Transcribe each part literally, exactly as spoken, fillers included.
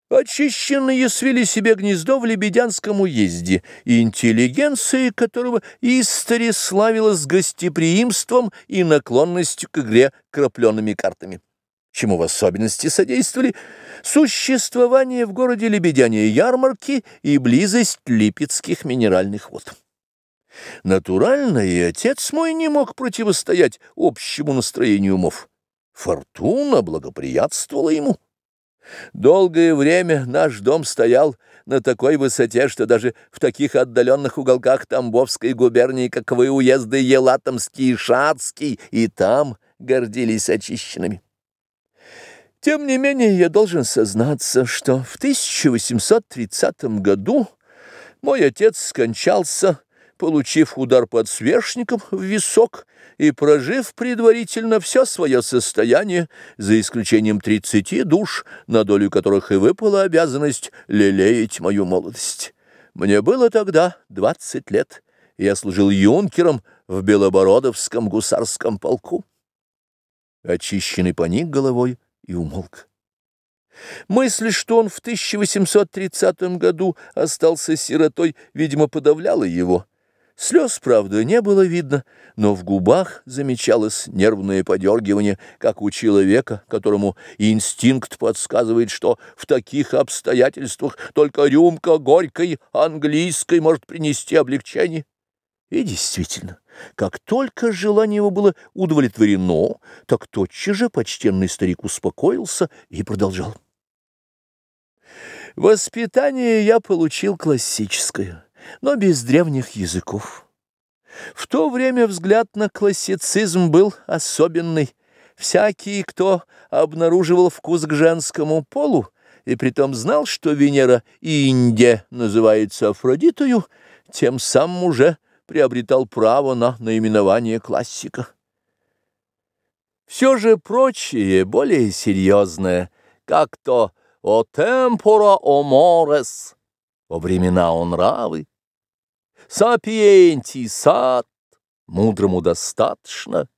Очищенные свели себе гнездо в Лебедянском уезде, интеллигенция которого истори славилась гостеприимством и наклонностью к игре крапленными картами, чему в особенности содействовали существование в городе Лебедяне ярмарки и близость липецких минеральных вод. Натурально и отец мой не мог противостоять общему настроению умов. Фортуна благоприятствовала ему. Долгое время наш дом стоял на такой высоте, что даже в таких отдаленных уголках Тамбовской губернии, каковы уезды Елатомский и Шацкий, и там гордились очищенными. Тем не менее, я должен сознаться, что в тысяча восемьсот тридцатом году мой отец скончался, получив удар подсвечником в висок и прожив предварительно все свое состояние, за исключением тридцати душ, на долю которых и выпала обязанность лелеять мою молодость. Мне было тогда двадцать лет, и я служил юнкером в Белобородовском гусарском полку. Очищенный поник головой и умолк. Мысль, что он в тысяча восемьсот тридцатом году остался сиротой, видимо, подавляла его. Слез, правда, не было видно, но в губах замечалось нервное подергивание, как у человека, которому инстинкт подсказывает, что в таких обстоятельствах только рюмка горькой английской может принести облегчение. И действительно, как только желание его было удовлетворено, так тотчас же почтенный старик успокоился и продолжал. Воспитание я получил классическое, но без древних языков. В то время взгляд на классицизм был особенный. Всякий, кто обнаруживал вкус к женскому полу, и притом знал, что Венера Индия называется Афродитою, тем самым уже приобретал право на наименование классика. Все же прочее, более серьезное, как то «о темпора о морес», «о времена о нравы», «сапиенти сат», «мудрому достаточно»,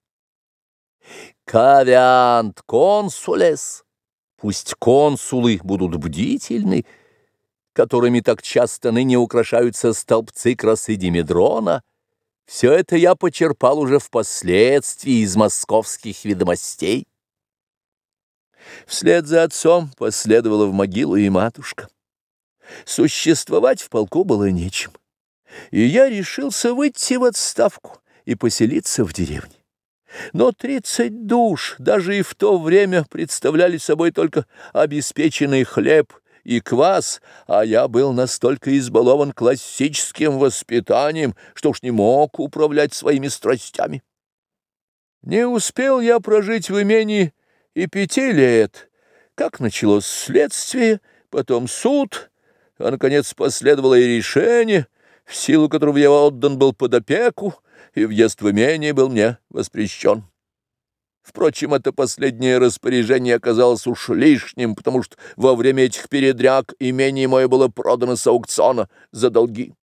«кавиант консулес», «пусть консулы будут бдительны», которыми так часто ныне украшаются столбцы красы Димедрона, все это я почерпал уже впоследствии из московских ведомостей. Вслед за отцом последовала в могилу и матушка. Существовать в полку было нечем, и я решился выйти в отставку и поселиться в деревне. Но тридцать душ даже и в то время представляли собой только обеспеченный хлеб и квас, а я был настолько избалован классическим воспитанием, что уж не мог управлять своими страстями. Не успел я прожить в имении и пяти лет, как началось следствие, потом суд, а, наконец, последовало и решение, в силу которого я отдан был под опеку, и въезд в имение был мне воспрещен. Впрочем, это последнее распоряжение оказалось уж лишним, потому что во время этих передряг имение мое было продано с аукциона за долги.